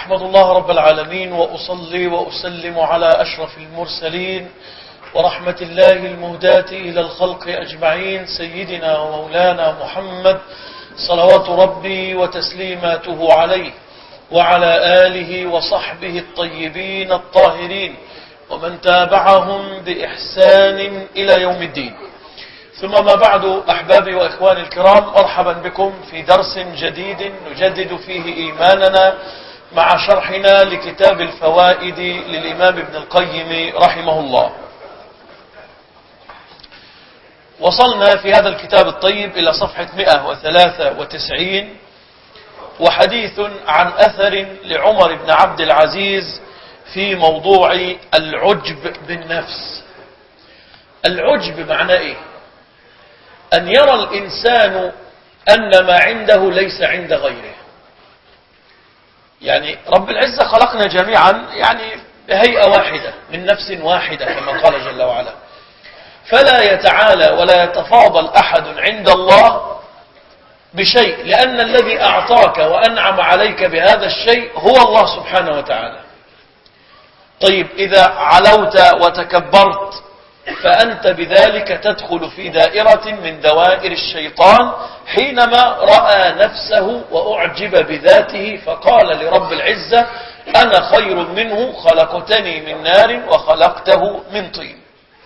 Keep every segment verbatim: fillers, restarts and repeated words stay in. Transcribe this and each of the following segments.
أحمد الله رب العالمين وأصلي وأسلم على أشرف المرسلين ورحمة الله المهداة إلى الخلق أجمعين سيدنا ومولانا محمد صلوات ربي وتسليماته عليه وعلى آله وصحبه الطيبين الطاهرين ومن تابعهم بإحسان إلى يوم الدين. ثم ما بعد، أحبابي وإخواني الكرام، مرحبا بكم في درس جديد نجدد فيه إيماننا مع شرحنا لكتاب الفوائد للإمام ابن القيم رحمه الله. وصلنا في هذا الكتاب الطيب إلى صفحة مئة وثلاثة وتسعين، وحديث عن أثر لعمر بن عبد العزيز في موضوع العجب بالنفس. العجب معناه إيه؟ أن يرى الإنسان أن ما عنده ليس عند غيره. يعني رب العزة خلقنا جميعا يعني بهيئة واحدة من نفس واحدة كما قال جل وعلا، فلا يتعالى ولا يتفاضل أحد عند الله بشيء، لأن الذي أعطاك وأنعم عليك بهذا الشيء هو الله سبحانه وتعالى. طيب، إذا علوت وتكبرت فأنت بذلك تدخل في دائرة من دوائر الشيطان حينما رأى نفسه وأعجب بذاته فقال لرب العزة: أنا خير منه، خلقتني من نار وخلقته من طين.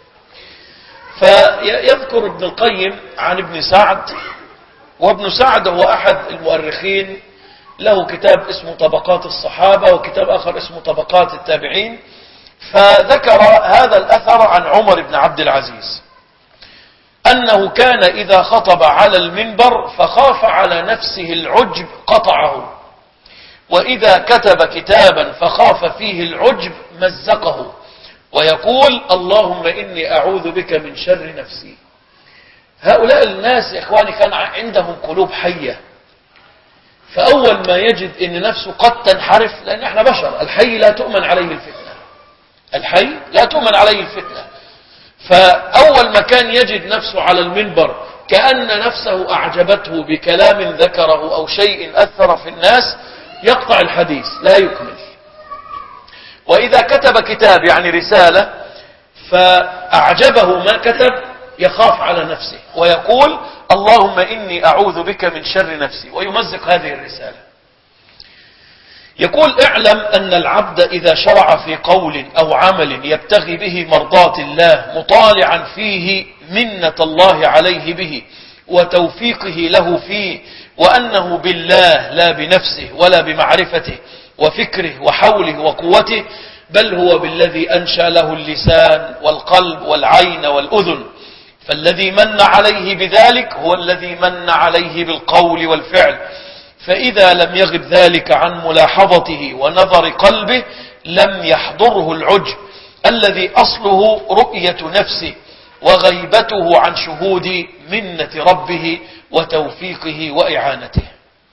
فيذكر ابن القيم عن ابن سعد، وابن سعد هو أحد المؤرخين، له كتاب اسمه طبقات الصحابة وكتاب آخر اسمه طبقات التابعين. فذكر هذا الأثر عن عمر بن عبد العزيز أنه كان إذا خطب على المنبر فخاف على نفسه العجب قطعه، وإذا كتب كتابا فخاف فيه العجب مزقه، ويقول: اللهم إني أعوذ بك من شر نفسي. هؤلاء الناس يا إخواني كان عندهم قلوب حية، فأول ما يجد أن نفسه قد تنحرف، لأن احنا بشر، الحي لا تؤمن عليه الفتنة، الحي لا تؤمن عليه الفتنة. فأول ما كان يجد نفسه على المنبر كأن نفسه أعجبته بكلام ذكره أو شيء أثر في الناس يقطع الحديث لا يكمل. وإذا كتب كتاب يعني رسالة فأعجبه ما كتب يخاف على نفسه ويقول: اللهم إني أعوذ بك من شر نفسي، ويمزق هذه الرسالة. يقول: اعلم أن العبد إذا شرع في قول أو عمل يبتغي به مرضاة الله مطالعا فيه منة الله عليه به وتوفيقه له فيه، وأنه بالله لا بنفسه ولا بمعرفته وفكره وحوله وقوته، بل هو بالذي أنشأ له اللسان والقلب والعين والأذن. فالذي من عليه بذلك هو الذي من عليه بالقول والفعل. فإذا لم يغب ذلك عن ملاحظته ونظر قلبه لم يحضره العجب الذي أصله رؤية نفسه وغيبته عن شهود منة ربه وتوفيقه وإعانته.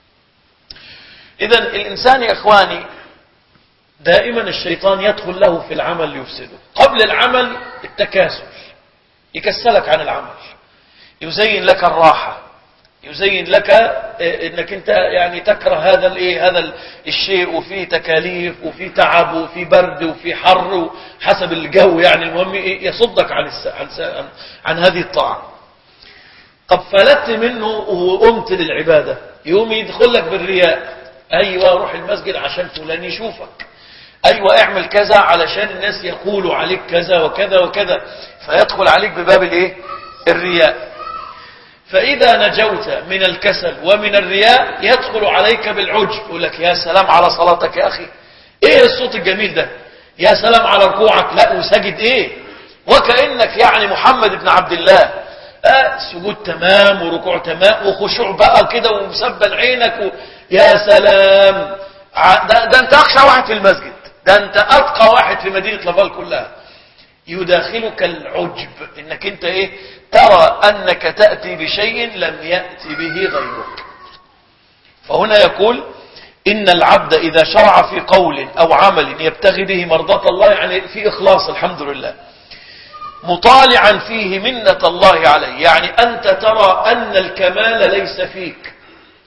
إذن الإنسان يا إخواني دائما الشيطان يدخل له في العمل ليفسده. قبل العمل التكاسل، يكسلك عن العمل، يزين لك الراحة، يزين لك انك انت يعني تكره هذا الايه هذا الشيء، وفيه تكاليف وفيه تعب وفيه برد وفيه حر حسب الجو، يعني المهم يصدك عن عن عن هذه الطاعة. طب فلت منه وقمت للعبادة، يوم يدخل لك بالرياء: ايوه روح المسجد عشان فلان يشوفك، ايوه اعمل كذا علشان الناس يقولوا عليك كذا وكذا وكذا، فيدخل عليك بباب الايه الرياء. فإذا نجوت من الكسل ومن الرياء يدخل عليك بالعجب، يقول لك: يا سلام على صلاتك يا أخي، إيه الصوت الجميل ده، يا سلام على ركوعك، لا وسجد إيه، وكأنك يعني محمد بن عبد الله. آه سجود تمام وركوع تمام وخشوع بقى كده ومسبل عينك و... يا سلام، ده, ده أنت أخشى واحد في المسجد، ده أنت أتقى واحد في مدينة لافال كلها. يداخلك العجب انك انت ايه ترى انك تأتي بشيء لم يأتي به غيرك. فهنا يقول: ان العبد اذا شرع في قول او عمل يبتغي به مرضاة الله، يعني في اخلاص الحمد لله، مطالعا فيه منة الله عليه، يعني انت ترى ان الكمال ليس فيك،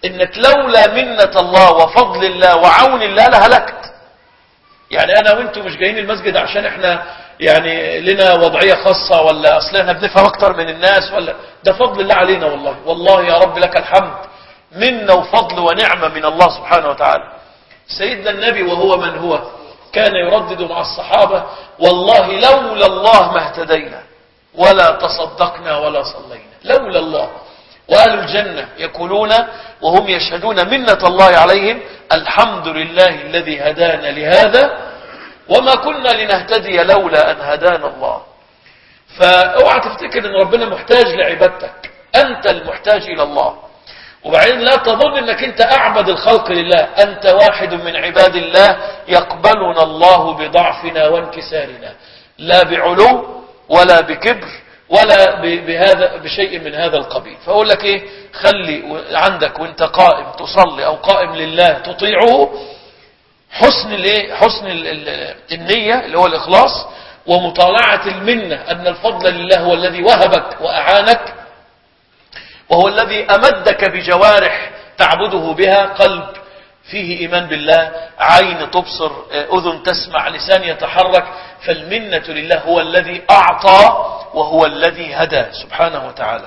انك لولا منة الله وفضل الله وعون الله لهلكت. يعني انا وانتم مش جايين المسجد عشان احنا يعني لنا وضعية خاصة، ولا اصل احنا بنفهم اكتر من الناس، ولا ده فضل الله علينا. والله والله يا رب لك الحمد، منة وفضل ونعمة من الله سبحانه وتعالى. سيدنا النبي وهو من هو كان يردد مع الصحابة: والله لولا الله ما اهتدينا ولا تصدقنا ولا صلينا، لولا الله. وأهل الجنة يقولون وهم يشهدون منة الله عليهم: الحمد لله الذي هدانا لهذا وما كنا لنهتدي لولا أن هدانا الله. فاوعى تفتكر ان ربنا محتاج لعبادتك، أنت المحتاج إلى الله. وبعدين لا تظن انك انت اعبد الخلق لله، انت واحد من عباد الله يقبلنا الله بضعفنا وانكسارنا، لا بعلو ولا بكبر ولا بهذا بشيء من هذا القبيل. فأقول لك ايه، خلي عندك وانت قائم تصلي او قائم لله تطيعه حسن الايه حسن النية اللي هو الاخلاص، ومطالعة المنة ان الفضل لله هو الذي وهبك واعانك، وهو الذي أمدك بجوارح تعبده بها، قلب فيه إيمان بالله، عين تبصر، أذن تسمع، لسان يتحرك. فالمنة لله، هو الذي أعطى وهو الذي هدى سبحانه وتعالى.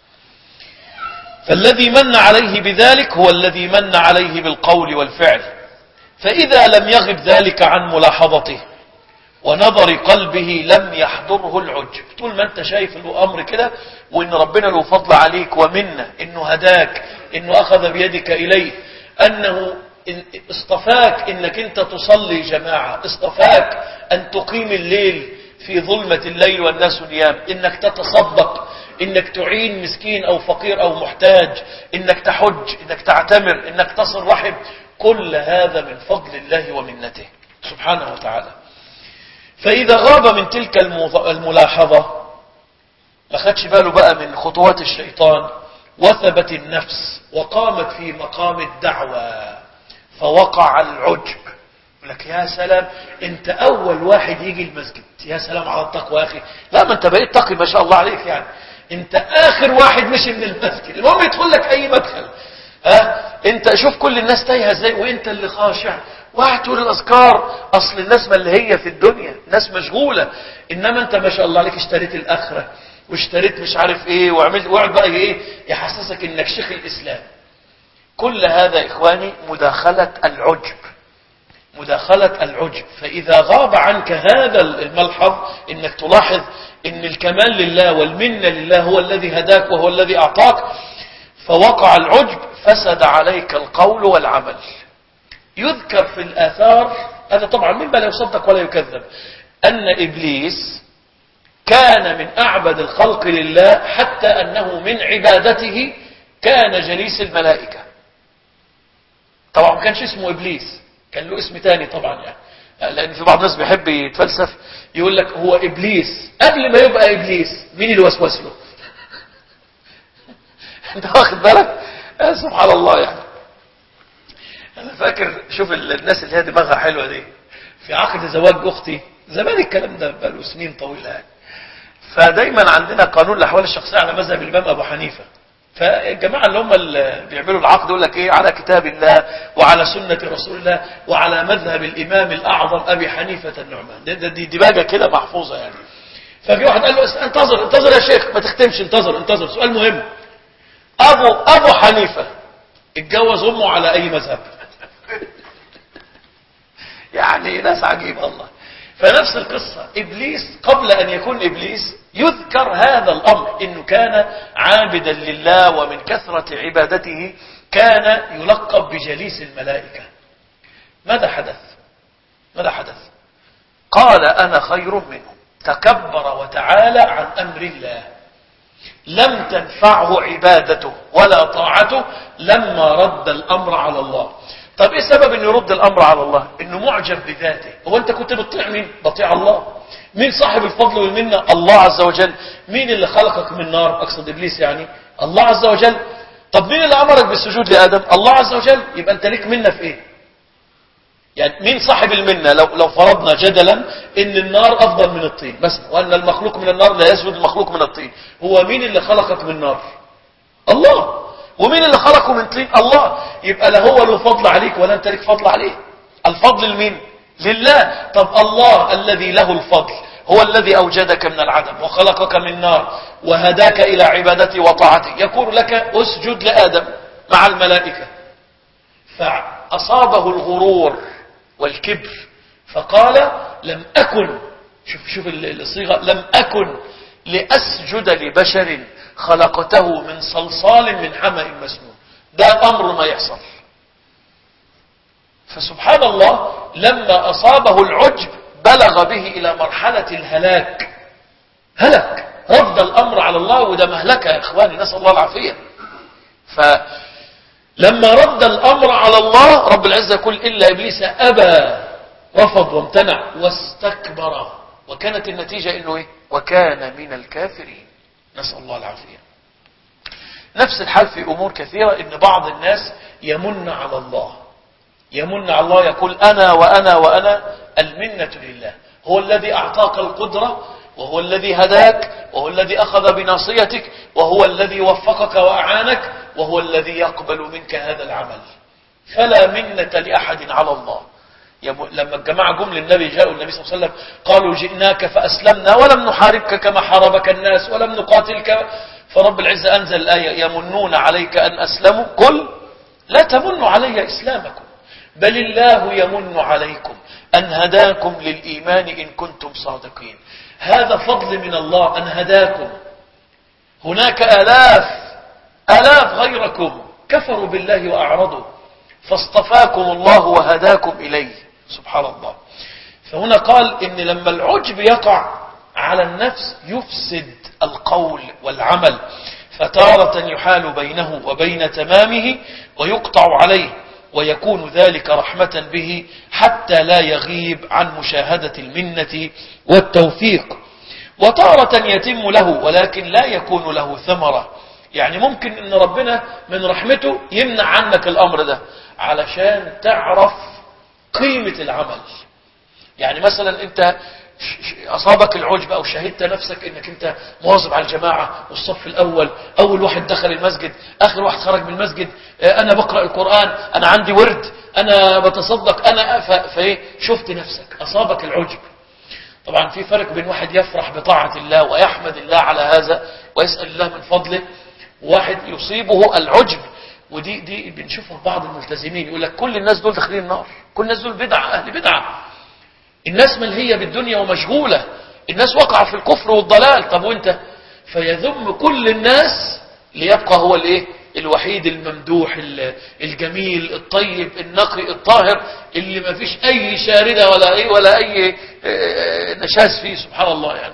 فالذي من عليه بذلك هو الذي من عليه بالقول والفعل. فإذا لم يغب ذلك عن ملاحظته ونظر قلبه لم يحضره العجب. طول ما انت شايف الامر كده، وان ربنا له فضل عليك ومنه، انه هداك، انه اخذ بيدك اليه، انه اصطفاك انك انت تصلي جماعة، اصطفاك ان تقيم الليل في ظلمة الليل والناس نيام، انك تتصدق، انك تعين مسكين او فقير او محتاج، انك تحج، انك تعتمر، انك تصل رحم. كل هذا من فضل الله ومنته سبحانه وتعالى. فإذا غاب من تلك الملاحظة، ما خدش باله بقى من خطوات الشيطان، وثبت النفس وقامت في مقام الدعوة، فوقع العجب. يقول لك يا سلام، انت اول واحد يجي المسجد، يا سلام على التقوى يا اخي. لا، ما انت بقيت تقي ما شاء الله عليك، يعني انت اخر واحد مشي من المسجد، المهم يدخل لك اي مدخل. ها، انت شوف كل الناس تايهه ازاي وانت اللي خاشع واحد تقول الاذكار. اصل الناس ما اللي هي في الدنيا ناس مشغوله، انما انت ما شاء الله عليك اشتريت الاخره واشتريت مش عارف ايه وعملت، وقعد بقى ايه يحسسك انك شيخ الاسلام. كل هذا اخواني مداخله العجب، مداخله العجب. فاذا غاب عنك هذا الملحظ، انك تلاحظ ان الكمال لله والمنه لله، هو الذي هداك وهو الذي اعطاك، فوقع العجب، فسد عليك القول والعمل. يذكر في الآثار، هذا طبعا مما لا يصدق ولا يكذب، أن إبليس كان من أعبد الخلق لله، حتى أنه من عبادته كان جليس الملائكة. طبعا ما كانش اسمه إبليس، كان له اسم تاني طبعا، يعني لأن في بعض الناس بيحب يتفلسف يقول لك هو إبليس قبل ما يبقى إبليس مين اللي وسوس له؟ أنت واخد بالك؟ سبحان الله. يعني أنا فاكر، شوف الناس اللي هي دماغها حلوة دي، في عقد زواج أختي زمان، الكلام ده بقاله سنين طويلة يعني، فدايما عندنا قانون الأحوال الشخصية على مذهب الإمام أبو حنيفة. فالجماعة اللي هم اللي بيعملوا العقد يقول لك إيه، على كتاب الله وعلى سنة رسول الله وعلى مذهب الإمام الأعظم أبي حنيفة النعمان. دي, دي دماغة كده محفوظة يعني. ففي واحد قال له انتظر انتظر يا شيخ، ما تختمش، انتظر انتظر. سؤال مهم، أبو أبو حنيفة اتجوز أمه على أي مذهب؟ يعني ناس عجيب الله. فنفس القصة، إبليس قبل أن يكون إبليس يذكر هذا الأمر، إنه كان عابدا لله، ومن كثرة عبادته كان يلقب بجليس الملائكة. ماذا حدث؟ ماذا حدث؟ قال أنا خير منه، تكبر وتعالى عن أمر الله، لم تنفعه عبادته ولا طاعته لما رد الأمر على الله. طب ايه سبب انه يرد الامر على الله؟ انه معجب بذاته. هو انت كنت بتطيع مين؟ بطيع الله. مين صاحب الفضل والمنه؟ الله عز وجل. مين اللي خلقك من نار؟ اقصد ابليس يعني، الله عز وجل. طب مين اللي امرك بالسجود لادم؟ الله عز وجل. يبقى انت ليك منه في ايه؟ يعني مين صاحب المنه؟ لو لو فرضنا جدلا ان النار افضل من الطين مثلا، وان المخلوق من النار لا يسجد المخلوق من الطين، هو مين اللي خلقك من نار؟ الله. ومين اللي خلقه من طين؟ الله. يبقى لا هو له فضل عليك ولا انت لك فضل عليه. الفضل لمين؟ لله. طب الله الذي له الفضل هو الذي أوجدك من العدم وخلقك من نار وهداك إلى عبادته وطاعته، يقول لك اسجد لآدم مع الملائكة، فأصابه الغرور والكبر فقال لم أكن، شوف شوف الصيغة، لم أكن لأسجد لبشر خلقته من صلصال من حمأ مسنون. ده أمر ما يحصل. فسبحان الله لما أصابه العجب بلغ به إلى مرحلة الهلاك، هلك، رفض الأمر على الله، وده مهلكة يا إخواني، نسأل الله العافية. فلما رد الأمر على الله رب العزة يقول إلا إبليس أبى، رفض وامتنع واستكبر، وكانت النتيجة إنه إيه؟ وكان من الكافرين، نسأل الله العافية. نفس الحال في أمور كثيرة، إن بعض الناس يمن على الله، يمن على الله، يقول أنا وأنا وأنا. المنة لله، هو الذي أعطاك القدرة، وهو الذي هداك، وهو الذي أخذ بناصيتك، وهو الذي وفقك وأعانك، وهو الذي يقبل منك هذا العمل. فلا منة لأحد على الله. لما الجماعة جم للنبي، جاءوا النبي صلى الله عليه وسلم قالوا جئناك فأسلمنا ولم نحاربك كما حاربك الناس ولم نقاتلك، فرب العزة أنزل الآية يمنون عليك أن أسلموا، قل لا تمنوا علي إسلامكم بل الله يمن عليكم أن هداكم للإيمان إن كنتم صادقين. هذا فضل من الله أن هداكم. هناك آلاف آلاف غيركم كفروا بالله وأعرضوا، فاصطفاكم الله وهداكم إليه، سبحان الله. فهنا قال إن لما العجب يقع على النفس يفسد القول والعمل، فتارة يحال بينه وبين تمامه ويقطع عليه، ويكون ذلك رحمة به حتى لا يغيب عن مشاهدة المنة والتوفيق. وتارة يتم له ولكن لا يكون له ثمرة، يعني ممكن ان ربنا من رحمته يمنع عنك الامر ده علشان تعرف قيمة العمل. يعني مثلا انت اصابك العجب او شهدت نفسك انك انت مواظب على الجماعة والصف الاول، اول واحد دخل المسجد، اخر واحد خرج من المسجد، انا بقرأ القرآن، انا عندي ورد، انا بتصدق، انا فايه، شفت نفسك اصابك العجب. طبعا في فرق بين واحد يفرح بطاعة الله ويحمد الله على هذا ويسأل الله من فضله، وواحد يصيبه العجب. ودي دي بنشوفها في بعض الملتزمين، يقول لك كل الناس دول داخلين النار، كل الناس دول بدعة، اهل بدعة، الناس ملهية بالدنيا ومشغولة، الناس وقع في الكفر والضلال، طب وانت؟ فيذم كل الناس ليبقى هو الايه، الوحيد الممدوح الجميل الطيب النقي الطاهر اللي ما فيش اي شاردة ولا اي ولا اي نشاز فيه، سبحان الله. يعني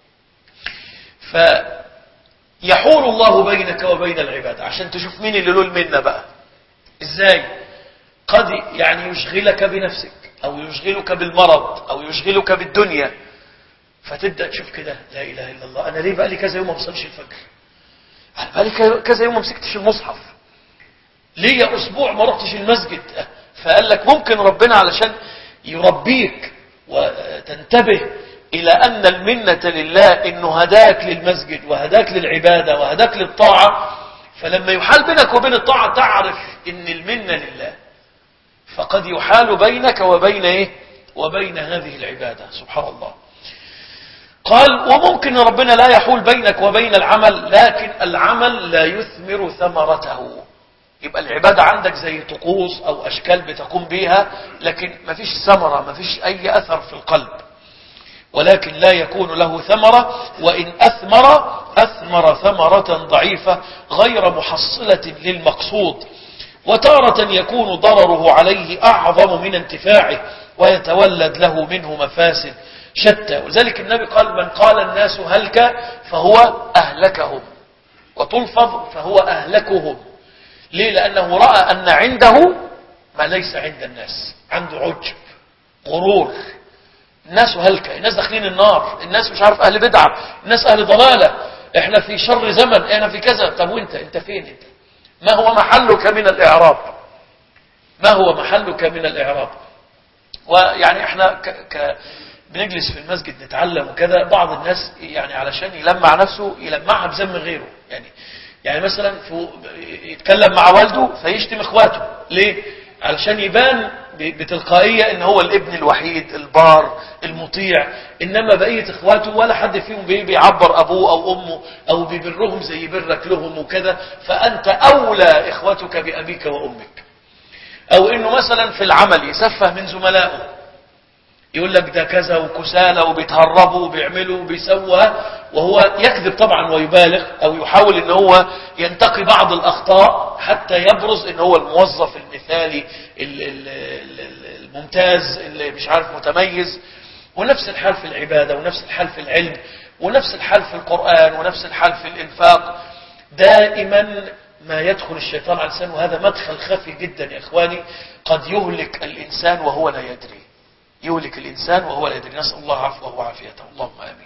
فيحول الله بينك وبين العباد عشان تشوف مين اللي له المنة بقى. ازاي؟ قد يعني يشغلك بنفسك او يشغلك بالمرض او يشغلك بالدنيا، فتبدأ تشوف كده لا اله الا الله، انا ليه بقى لي كذا يوم ما بصليش الفجر، انا بقى لي كذا يوم ما مسكتش المصحف، ليه اسبوع ما رحتش المسجد. فقال لك ممكن ربنا علشان يربيك وتنتبه الى ان المنة لله، انه هداك للمسجد وهداك للعبادة وهداك للطاعة، فلما يحال بينك وبين الطاعة تعرف ان المنة لله، فقد يحال بينك وبين ايه، وبين هذه العبادة، سبحان الله. قال وممكن ربنا لا يحول بينك وبين العمل، لكن العمل لا يثمر ثمرته، يبقى العبادة عندك زي طقوس او اشكال بتقوم بيها، لكن ما فيش ثمرة، ما فيش اي اثر في القلب، ولكن لا يكون له ثمرة، وان اثمر اثمر ثمرة ضعيفة غير محصلة للمقصود. وتارة يكون ضرره عليه أعظم من انتفاعه ويتولد له منه مفاسد شتى. ولذلك النبي قال من قال الناس هلك فهو أهلكهم، وتلفظ فهو أهلكهم. ليه؟ لأنه رأى أن عنده ما ليس عند الناس، عنده عجب، غرور. الناس هلكة، الناس داخلين النار، الناس مش عارف أهل بدعة، الناس أهل ضلالة، احنا في شر زمن، احنا في كذا. طب وانت انت فين انت؟ ما هو محلك من الإعراب؟ ما هو محلك من الإعراب؟ ويعني احنا ك... ك... بنجلس في المسجد نتعلم وكذا، بعض الناس يعني علشان يلمع نفسه يلمعها بذم غيره، يعني يعني مثلا يتكلم مع والده فيشتم اخواته. ليه؟ علشان يبان بتلقائية ان هو الابن الوحيد البار المطيع، انما بقية اخواته ولا حد فيهم بيعبر ابوه او امه او بيبرهم زي برك لهم وكذا، فانت اولى اخوتك بابيك وامك. او انه مثلا في العمل يسفه من زملائه، يقول لك ده كذا وكسالى وبيتهربوا وبيعملوا وبيسووا، وهو يكذب طبعا ويبالغ او يحاول ان هو ينتقي بعض الاخطاء حتى يبرز ان هو الموظف المثالي الممتاز اللي مش عارف متميز. ونفس الحال في العبادة، ونفس الحال في العلم، ونفس الحال في القرآن، ونفس الحال في الإنفاق. دائما ما يدخل الشيطان على لسانه، وهذا مدخل خفي جدا يا إخواني، قد يهلك الإنسان وهو لا يدري. يهلك الإنسان وهو لا يدري. نسأل الله عفوه وعافيته، اللهم آمين.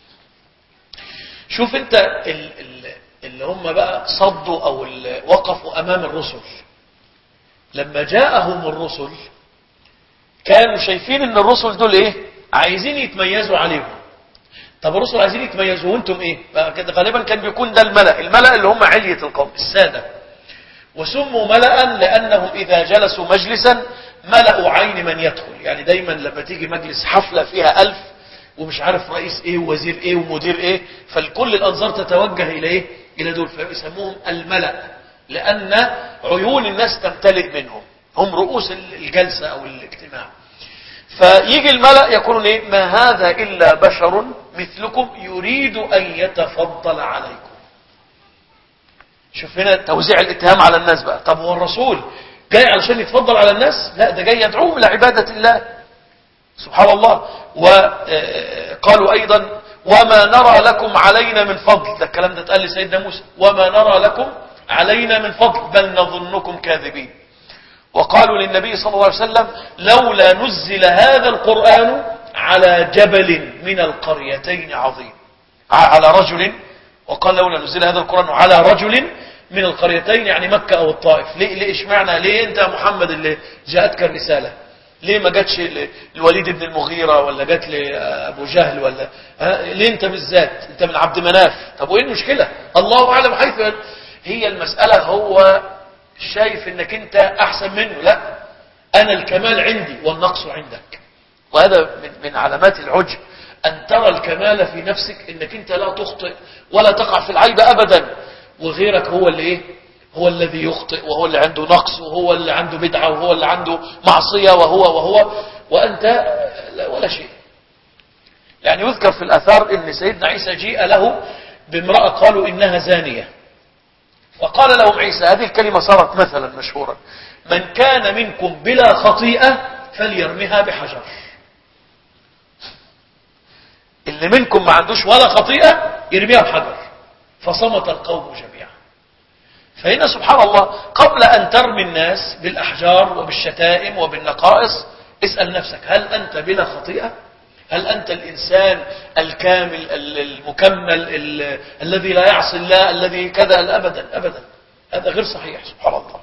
شوف انت اللي هم بقى صدوا او اللي وقفوا امام الرسل، لما جاءهم الرسل كانوا شايفين ان الرسل دول ايه؟ عايزين يتميزوا عليهم. طب الرسل عايزين يتميزوا وانتم ايه؟ غالبا كان بيكون ده الملأ، الملأ اللي هم علية القوم السادة، وسموا ملأ لانهم اذا جلسوا مجلسا ملأوا عين من يدخل. يعني دايما لما تيجي مجلس حفلة فيها ألف ومش عارف رئيس ايه ووزير ايه ومدير ايه، فالكل الانظار تتوجه الى ايه؟ الى دول، فيسموهم الملأ لان عيون الناس تمتلئ منهم، هم رؤوس الجلسة او الاجتماع. فيجي الملأ يقولون ايه؟ ما هذا الا بشر مثلكم يريد ان يتفضل عليكم. شوف هنا توزيع الاتهام على الناس بقى. طب هو الرسول جاي علشان يتفضل على الناس؟ لا، ده جاي يدعوهم الى عبادة الله سبحان الله. وقالوا ايضا وما نرى لكم علينا من فضل، ده الكلام ده اتقال لسيدنا موسى، وما نرى لكم علينا من فضل بل نظنكم كاذبين. وقالوا للنبي صلى الله عليه وسلم لولا نزل هذا القرآن على جبل من القريتين عظيم، على رجل. وقال لولا نزل هذا القرآن على رجل من القريتين، يعني مكة او الطائف. ليه ليه اشمعنى؟ ليه انت يا محمد اللي جاءتك الرسالة؟ ليه ما جاتش الوليد بن المغيرة ولا جات لأبو جهل ولا ليه انت بالذات؟ انت من عبد مناف. طب وايه المشكلة؟ الله اعلم حيث هي المسألة. هو شايف انك انت احسن منه. لا، انا الكمال عندي والنقص عندك. وهذا من, من علامات العجب ان ترى الكمال في نفسك، انك انت لا تخطئ ولا تقع في العيب ابدا، وغيرك هو اللي ايه؟ هو الذي يخطئ، وهو اللي عنده نقص، وهو اللي عنده بدعة، وهو اللي عنده معصية، وهو وهو وأنت ولا شيء. يعني يذكر في الأثار أن سيدنا عيسى جيء له بامرأة قالوا إنها زانية، فقال لهم عيسى، هذه الكلمة صارت مثلا مشهورة، من كان منكم بلا خطيئة فليرمها بحجر. اللي منكم ما عندوش ولا خطيئة يرميها بحجر. فصمت القوم جميعا. فهنا سبحان الله، قبل أن ترمي الناس بالأحجار وبالشتائم وبالنقائص اسأل نفسك، هل أنت بلا خطيئة؟ هل أنت الإنسان الكامل المكمل الذي لا يعصي الله الذي كذا؟ أبدا أبدا، هذا غير صحيح سبحان الله.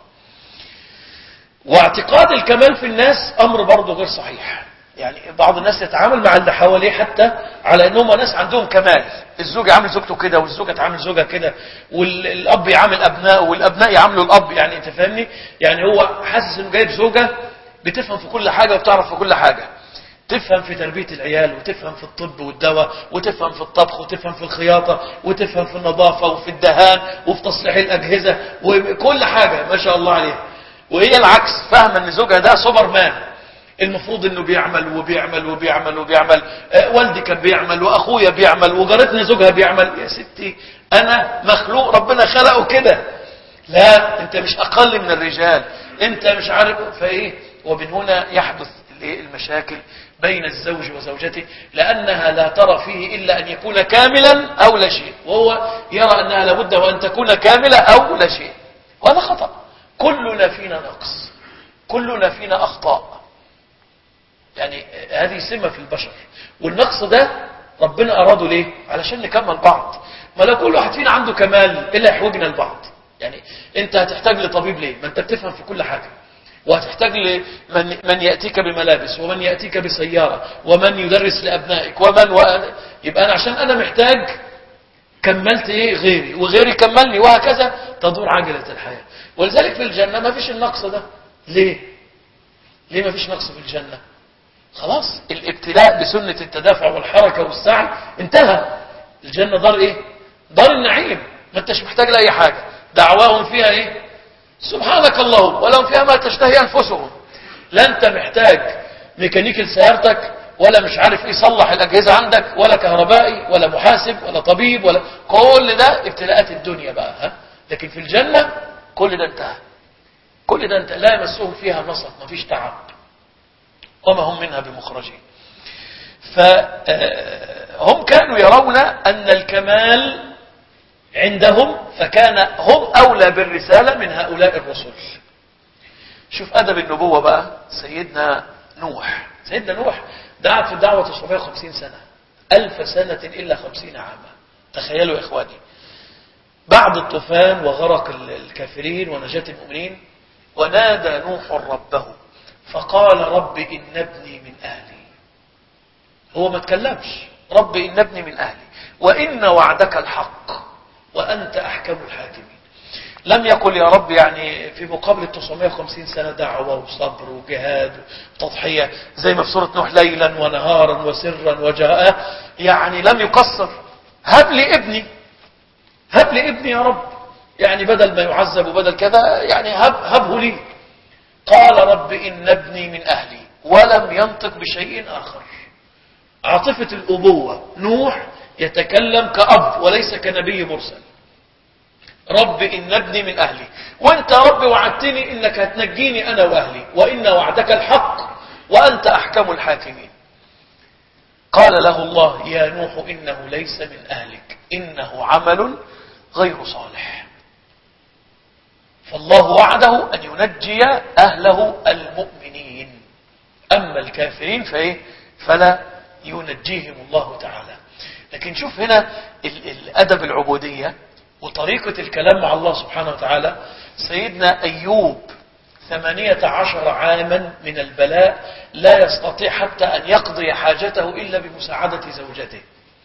واعتقاد الكمال في الناس أمر برضه غير صحيح. يعني بعض الناس يتعامل مع اللي حواليه حتى على انهم ناس عندهم كمال. الزوج يعامل زوجته كده، والزوجة تعامل زوجها كده، والاب يعامل ابنائه، والابناء يعاملوا الاب. يعني انت فاهمني؟ يعني هو حاسس انه جايب زوجة بتفهم في كل حاجة وبتعرف في كل حاجة، تفهم في تربية العيال، وتفهم في الطب والدواء، وتفهم في الطبخ، وتفهم في الخياطة، وتفهم في النظافة، وفي الدهان، وفي تصليح الأجهزة، وكل حاجة ما شاء الله عليها. وهي العكس، فاهمة ان زوجها ده سوبر مان، المفروض انه بيعمل وبيعمل وبيعمل وبيعمل. آه والدي كان بيعمل، واخويا بيعمل، وجارتنا زوجها بيعمل. يا ستي انا مخلوق ربنا خلقه كده. لا، انت مش اقل من الرجال، انت مش عارف. فايه؟ ومن هنا يحدث المشاكل بين الزوج وزوجته، لانها لا ترى فيه الا ان يكون كاملا او لا شيء، وهو يرى انها لابد وان تكون كاملة او لا شيء. وهذا خطأ. كلنا فينا نقص، كلنا فينا اخطاء. يعني هذه سمة في البشر، والنقص ده ربنا أراده ليه؟ علشان نكمل بعض. ما لو كل واحد فينا عنده كمال إلا يحوجنا لبعض. يعني أنت هتحتاج لطبيب ليه؟ ما أنت بتفهم في كل حاجة. وهتحتاج لمن من يأتيك بملابس، ومن يأتيك بسيارة، ومن يدرس لأبنائك، ومن و... يبقى أنا عشان أنا محتاج كملت ايه غيري وغيري كملني، وهكذا تدور عجلة الحياة. ولذلك في الجنة ما فيش النقص ده. ليه ليه ما فيش نقص في الجنة؟ خلاص الابتلاء بسنة التدافع والحركة والسعي انتهى. الجنة دار ايه؟ دار النعيم، ما انتش محتاج لأي حاجة. دعواهم فيها ايه؟ سبحانك اللهم، ولهم فيها ما تشتهي أنفسهم. لا انت محتاج ميكانيكي لسيارتك، ولا مش عارف ايه صلح الأجهزة عندك، ولا كهربائي، ولا محاسب، ولا طبيب، ولا كل ده ابتلاءات الدنيا بقى. ها؟ لكن في الجنة كل ده انتهى. كل ده انت لا يمسهم فيها نصب، ما فيش تعب، وما هم منها بمخرجين. فهم كانوا يرون أن الكمال عندهم، فكان هم أولى بالرسالة من هؤلاء الرسل. شوف أدب النبوة بقى. سيدنا نوح سيدنا نوح دعت في الدعوة تسعمائة وخمسين سنة، ألف سنة إلا خمسين عاما. تخيلوا يا إخواني، بعد الطوفان وغرق الكافرين ونجاة المؤمنين، ونادى نوح ربه فقال رب إن ابني من أهلي. هو ما تكلمش، رب إن ابني من أهلي وإن وعدك الحق وأنت أحكم الحاكمين. لم يقل يا رب يعني في مقابل تسعمائة وخمسين سنة دعوة وصبر وجهاد وتضحية زي ما في سورة نوح ليلا ونهارا وسرا وجاء، يعني لم يقصر. هب لي ابني، هب لي ابني يا رب، يعني بدل ما يعذب وبدل كذا يعني هب هبه لي. قال رب إن ابني من أهلي ولم ينطق بشيء آخر. عاطفة الأبوة، نوح يتكلم كأب وليس كنبي مرسل. رب إن ابني من أهلي، وانت يا رب وعدتني إنك هتنجيني أنا وأهلي، وإن وعدك الحق وأنت أحكم الحاكمين. قال له الله يا نوح إنه ليس من أهلك إنه عمل غير صالح. فالله وعده أن ينجي أهله المؤمنين، أما الكافرين فإيه؟ فلا ينجيهم الله تعالى. لكن شوف هنا الأدب العبودية وطريقة الكلام مع الله سبحانه وتعالى. سيدنا أيوب ثمانية عشر عاما من البلاء لا يستطيع حتى أن يقضي حاجته إلا بمساعدة زوجته،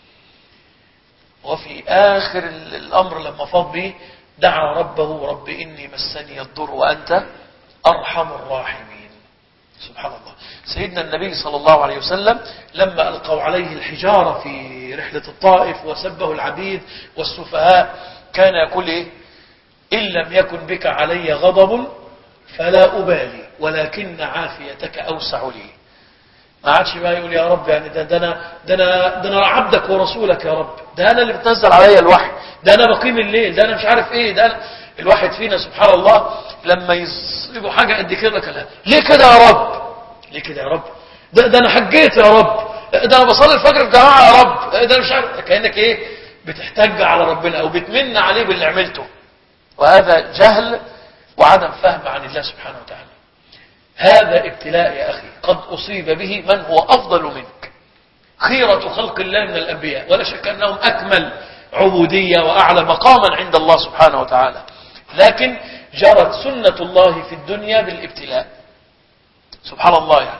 وفي آخر الأمر لما فاض به دعا ربه رب إني مسني الضر وأنت أرحم الراحمين. سبحان الله. سيدنا النبي صلى الله عليه وسلم لما ألقوا عليه الحجارة في رحلة الطائف وسبه العبيد والسفهاء كان يقول إيه؟ إن لم يكن بك علي غضب فلا أبالي ولكن عافيتك أوسع لي. ما عادش بقى يقول يا رب يعني ده, ده, أنا, ده, أنا, ده أنا عبدك ورسولك يا رب، ده أنا اللي بتنزل علي الوحي، ده أنا بقيم الليل، ده أنا مش عارف إيه، ده أنا. الواحد فينا سبحان الله لما يصيبوا حاجة قد كده كلام ليه كده يا رب، ليه كده يا رب، ده, ده أنا حجيت يا رب، ده أنا بصلي الفجر في جماعة يا رب، ده أنا مش عارف. كأنك إيه بتحتج على ربنا أو بتمن عليه باللي عملته، وهذا جهل وعدم فهم عن الله سبحانه وتعالى. هذا ابتلاء يا أخي قد أصيب به من هو أفضل منك، خيرة خلق الله من الأنبياء، ولا شك أنهم أكمل عبودية وأعلى مقاما عند الله سبحانه وتعالى. لكن جرت سنة الله في الدنيا بالابتلاء سبحان الله يعني.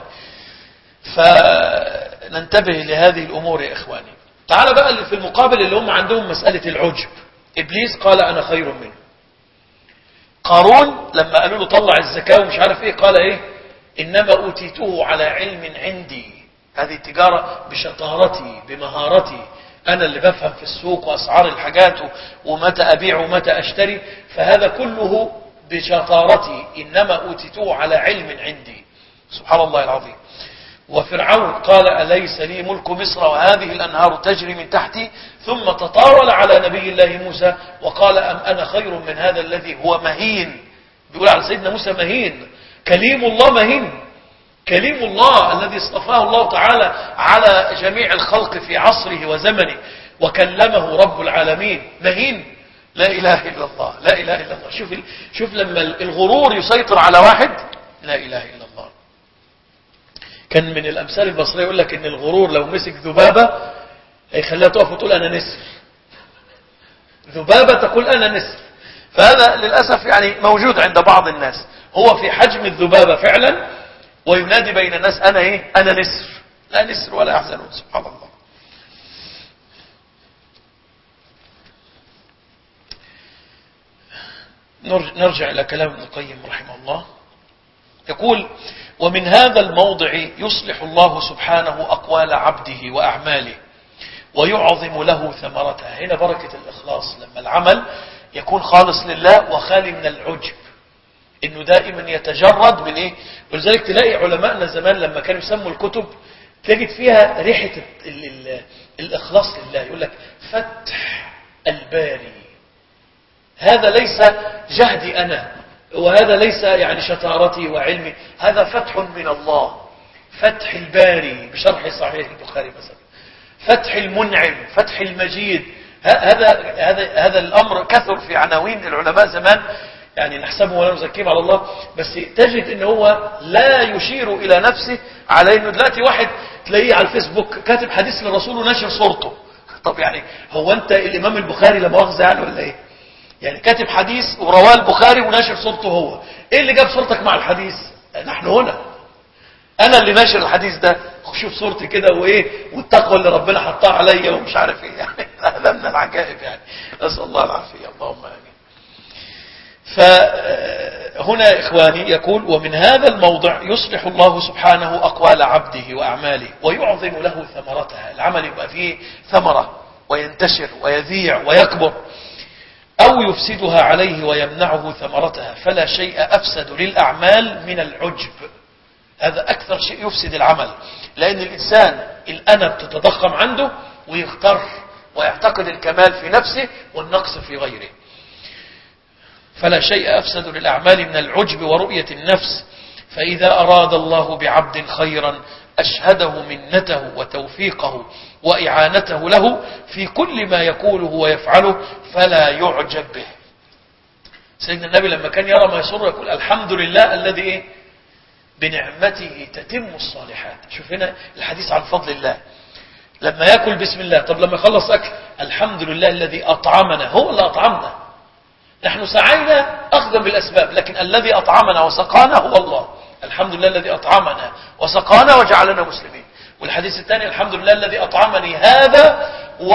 فننتبه لهذه الأمور يا إخواني. تعال بقى اللي في المقابل اللي هم عندهم مسألة العجب. إبليس قال أنا خير منه. قارون لما قالوا له طلع الزكاة ومش عارف إيه قال إيه إنما أوتيته على علم عندي. هذه التجارة بشطارتي بمهارتي، أنا اللي بفهم في السوق وأسعار الحاجات ومتى أبيع ومتى أشتري، فهذا كله بشطارتي، إنما أوتيته على علم عندي. سبحان الله العظيم. وفرعون قال أليس لي ملك مصر وهذه الأنهار تجري من تحتي، ثم تطاول على نبي الله موسى وقال أم أنا خير من هذا الذي هو مهين. بيقول على سيدنا موسى مهين، كليم الله مهين، كليم الله الذي اصطفاه الله تعالى على جميع الخلق في عصره وزمنه وكلمه رب العالمين مهين. لا إله إلا الله، لا إله إلا الله. شوف شوف لما الغرور يسيطر على واحد، لا إله إلا الله. كان من الأمثال البصرية يقول لك إن الغرور لو مسك ذبابة هيخليها تقف وتقول أنا نسر. ذبابة تقول أنا نسر. فهذا للأسف يعني موجود عند بعض الناس، هو في حجم الذبابة فعلا وينادي بين الناس أنا إيه؟ أنا نسر. لا نسر ولا يحزنون. سبحان الله. نرجع إلى كلام ابن القيم رحمه الله. يقول: ومن هذا الموضع يصلح الله سبحانه أقوال عبده وأعماله ويعظم له ثمرتها. هنا بركة الإخلاص، لما العمل يكون خالص لله وخالي من العجب، إنه دائما يتجرد من إيه. ولذلك تلاقي علماءنا زمان لما كانوا يسموا الكتب تجد فيها ريحة ال ال الإخلاص لله. يقول لك فتح الباري، هذا ليس جهدي أنا، وهذا ليس يعني شطارتي وعلمي، هذا فتح من الله. فتح الباري بشرح صحيح البخاري مثلا، فتح المنعم، فتح المجيد. هذا هذا هذا الأمر كثر في عناوين العلماء زمان، يعني نحسبه ولا نزكيه على الله، بس تجد ان هو لا يشير الى نفسه على انه دلوقتي واحد تلاقيه على الفيسبوك كاتب حديث للرسول وناشر صورته. طب يعني هو انت الامام البخاري لا مؤاخذه يعني ولا ايه؟ يعني كاتب حديث ورواه البخاري وناشر صورته هو، ايه اللي جاب صورتك مع الحديث؟ نحن هنا، انا اللي ناشر الحديث ده، شوف صورتي كده وايه، والتقوى اللي ربنا حطها عليا ومش عارف ايه يعني. هذا من العجائب يعني، نسال الله العافيه، اللهم امين. فهنا إخواني يقول: ومن هذا الموضع يصلح الله سبحانه أقوال عبده وأعماله ويعظم له ثمرتها. العمل يبقى فيه ثمرة وينتشر ويذيع ويكبر، أو يفسدها عليه ويمنعه ثمرتها، فلا شيء أفسد للأعمال من العجب. هذا أكثر شيء يفسد العمل، لأن الإنسان الأنا بتتضخم عنده ويغتر ويعتقد الكمال في نفسه والنقص في غيره. فلا شيء أفسد للأعمال من العجب ورؤية النفس. فإذا أراد الله بعبد خيرا أشهده منته وتوفيقه وإعانته له في كل ما يقوله ويفعله فلا يعجب به. سيدنا النبي لما كان يرى ما يسر يقول: الحمد لله الذي إيه؟ بنعمته تتم الصالحات. شوف هنا الحديث عن فضل الله، لما يأكل بسم الله. طب لما يخلص أكل: الحمد لله الذي أطعمنا، هو اللي أطعمنا، نحن سعينا أخذا بالأسباب، لكن الذي أطعمنا وسقانا هو الله. الحمد لله الذي أطعمنا وسقانا وجعلنا مسلمين. والحديث الثاني: الحمد لله الذي أطعمني هذا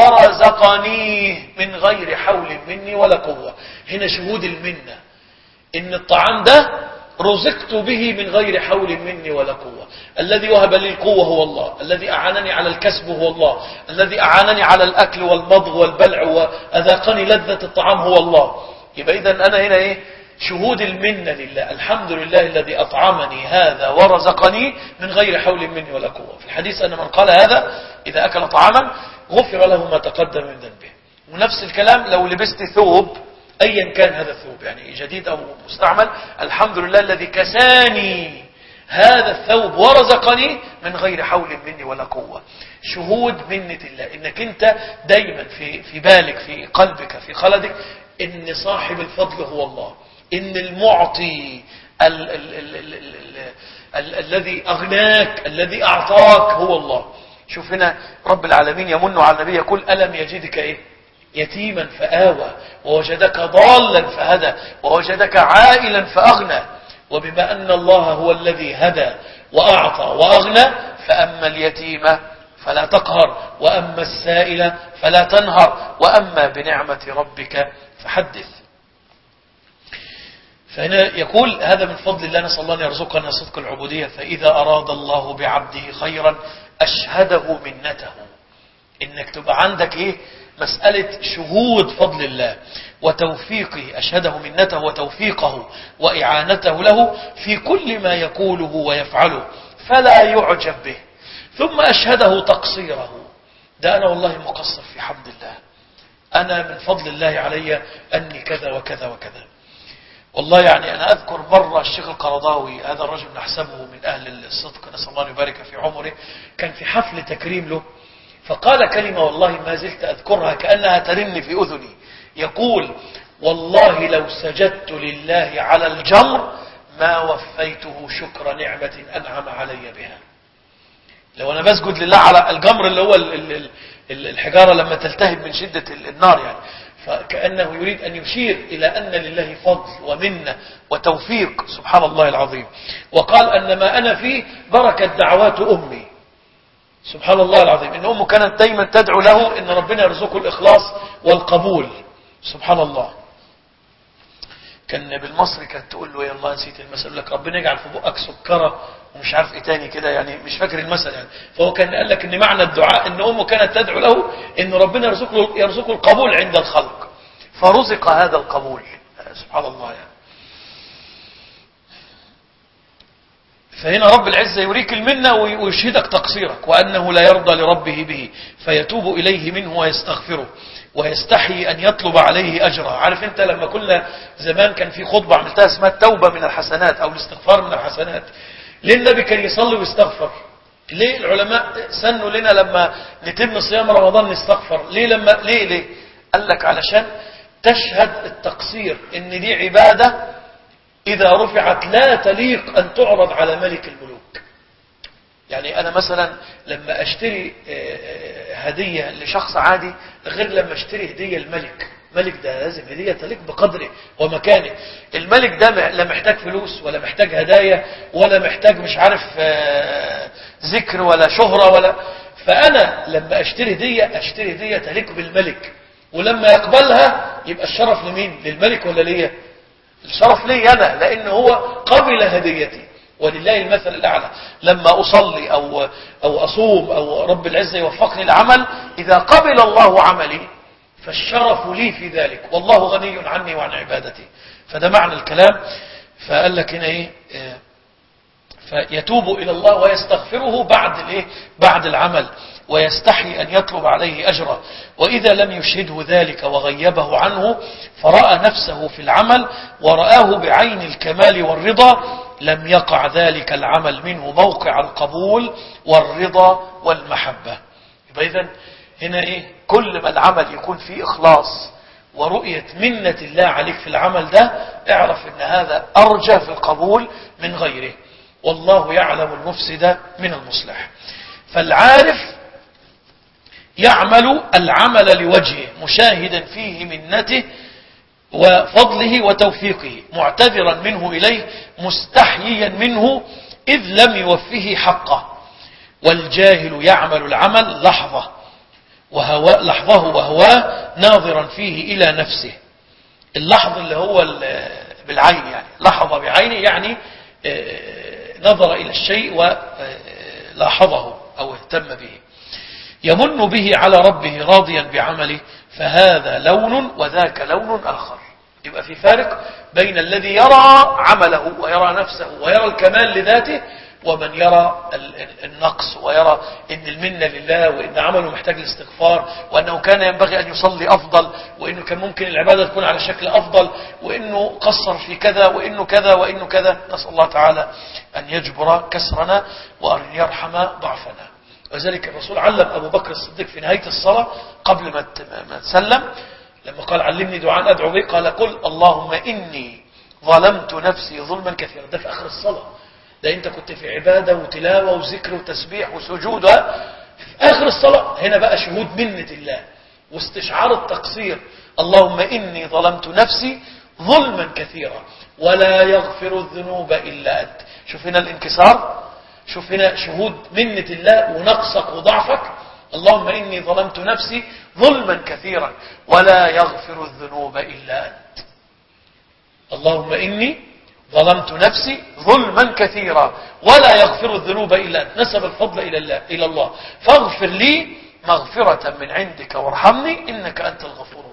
ورزقني من غير حول مني ولا قوة. هنا شهود المنة، إن الطعام ده رزقت به من غير حول مني ولا قوة. الذي وهب لي القوة هو الله، الذي أعانني على الكسب هو الله، الذي أعانني على الأكل والمضغ والبلع وأذاقني لذة الطعام هو الله. يبقى إذن أنا هنا إيه؟ شهود المنة لله. الحمد لله الذي أطعمني هذا ورزقني من غير حول مني ولا قوة. في الحديث أن من قال هذا إذا أكل طعاما غفر له ما تقدم من ذنبه. ونفس الكلام لو لبست ثوب أيا كان هذا الثوب، يعني جديد أو مستعمل: الحمد لله الذي كساني هذا الثوب ورزقني من غير حول مني ولا قوة. شهود منة الله، إنك أنت دايما في في بالك، في قلبك، في خلدك، إن صاحب الفضل هو الله، إن المعطي ال ال ال ال ال ال الذي أغناك، الذي أعطاك هو الله. شوف هنا رب العالمين يمن على النبي يقول: ألم يجدك إيه؟ يتيما فآوى ووجدك ضالا فهدى ووجدك عائلا فأغنى. وبما أن الله هو الذي هدى وأعطى وأغنى، فأما اليتيم فلا تقهر، وأما السائل فلا تنهر، وأما بنعمة ربك فحدث. فهنا يقول: هذا من فضل الله، نسأل الله أن يرزقنا صدق العبودية. فإذا أراد الله بعبده خيرا أشهده منته. إنك تبقى عندك إيه؟ مسألة شهود فضل الله وتوفيقه، أشهده منته وتوفيقه وإعانته له في كل ما يقوله ويفعله فلا يعجب به. ثم أشهده تقصيره، ده أنا والله مقصر في حمد الله، أنا من فضل الله علي أني كذا وكذا وكذا. والله يعني أنا أذكر مرة الشيخ القرضاوي، هذا الرجل نحسبه من أهل الصدق، نسأل الله يبارك في عمره، كان في حفل تكريم له، فقال كلمة والله ما زلت أذكرها كأنها ترن في أذني. يقول: والله لو سجدت لله على الجمر ما وفيته شكر نعمة أنعم علي بها. لو أنا بسجد لله على الجمر اللي هو الحجارة لما تلتهب من شدة النار يعني، فكأنه يريد أن يشير إلى أن لله فضل ومنة وتوفيق سبحان الله العظيم. وقال: أن ما أنا فيه بركة دعوات أمي، سبحان الله العظيم، إن أمه كانت دايما تدعو له إن ربنا يرزقه الإخلاص والقبول، سبحان الله. كان بالمصري كانت تقول له يا الله نسيت المثل، يقول لك ربنا يجعل في بقك سكرة ومش عارف ايه تاني كده، يعني مش فاكر المثل يعني. فهو كان قال لك ان معنى الدعاء ان امه كانت تدعو له ان ربنا يرزقه يرزقه القبول عند الخلق، فرزق هذا القبول. سبحان الله يعني. فهنا رب العزة يريك المنة ويشهدك تقصيرك، وأنه لا يرضى لربه به فيتوب إليه منه ويستغفره ويستحي أن يطلب عليه أجرا. عارف أنت لما كنا زمان كان في خطبة عملتها اسمها التوبة من الحسنات أو الاستغفار من الحسنات، ليه النبي كان يصلي ويستغفر؟ ليه العلماء سنوا لنا لما نتم صيام رمضان نستغفر؟ ليه لما ليه ليه قال لك علشان تشهد التقصير ان دي عبادة إذا رفعت لا تليق أن تعرض على ملك الملوك. يعني أنا مثلا لما أشتري هدية لشخص عادي غير لما أشتري هدية الملك. ملك ده لازم هدية تليق بقدره ومكانه. الملك ده لا محتاج فلوس ولا محتاج هدايا ولا محتاج مش عارف ذكر ولا شهرة ولا. فأنا لما أشتري هدية أشتري هدية تليق بالملك، ولما يقبلها يبقى الشرف لمين؟ للملك ولا ليا؟ الشرف لي أنا، لأن هو قبل هديتي. ولله المثل الأعلى. لما أصلي أو, أو أصوم أو رب العزة يوفقني العمل، إذا قبل الله عملي فالشرف لي في ذلك، والله غني عني وعن عبادتي. فده معنى الكلام. فقال لك هنا إيه؟ فيتوب إلى الله ويستغفره بعد الإيه؟ بعد العمل، ويستحي أن يطلب عليه أجره. وإذا لم يشهده ذلك وغيبه عنه فرأى نفسه في العمل ورآه بعين الكمال والرضا، لم يقع ذلك العمل منه موقع القبول والرضا والمحبة. يبقى إذن هنا إيه؟ كل ما العمل يكون فيه إخلاص ورؤية منة الله عليك في العمل ده، اعرف ان هذا أرجى في القبول من غيره. والله يعلم المفسد من المصلح. فالعارف يعمل العمل لوجهه مشاهدا فيه منته وفضله وتوفيقه، معتذرا منه إليه مستحييا منه إذ لم يوفه حقه. والجاهل يعمل العمل لحظة وهو لحظه وهواه ناظرا فيه إلى نفسه. اللحظة اللي هو بالعين، يعني لحظة بعينه، يعني نظر إلى الشيء ولاحظه أو اهتم به. يمن به على ربه راضيا بعمله، فهذا لون وذاك لون آخر. يبقى في فارق بين الذي يرى عمله ويرى نفسه ويرى الكمال لذاته، ومن يرى النقص ويرى ان المنة لله وان عمله محتاج الاستغفار وانه كان ينبغي ان يصلي افضل وانه كان ممكن العبادة تكون على شكل افضل وانه قصر في كذا وانه كذا وانه كذا. نسأل الله تعالى ان يجبر كسرنا وان يرحم ضعفنا. وذلك الرسول علم ابو بكر الصديق في نهاية الصلاة قبل ما تسلم، لما قال علمني دعاء ادعو به، قال قل اللهم اني ظلمت نفسي ظلما كثيرا. ده في اخر الصلاة، ده انت كنت في عبادة وتلاوة وذكر وتسبيح وسجود في اخر الصلاة. هنا بقى شهود منة الله واستشعار التقصير. اللهم اني ظلمت نفسي ظلما كثيرا ولا يغفر الذنوب الا انت. شوف هنا الانكسار، شوف هنا شهود منة الله ونقصك وضعفك. اللهم اني ظلمت نفسي ظلما كثيرا ولا يغفر الذنوب الا انت. اللهم اني ظلمت نفسي ظلما كثيرا ولا يغفر الذنوب إلا أنت. نسب الفضل إلى الله, إلى الله. فاغفر لي مغفرة من عندك وارحمني إنك أنت الغفور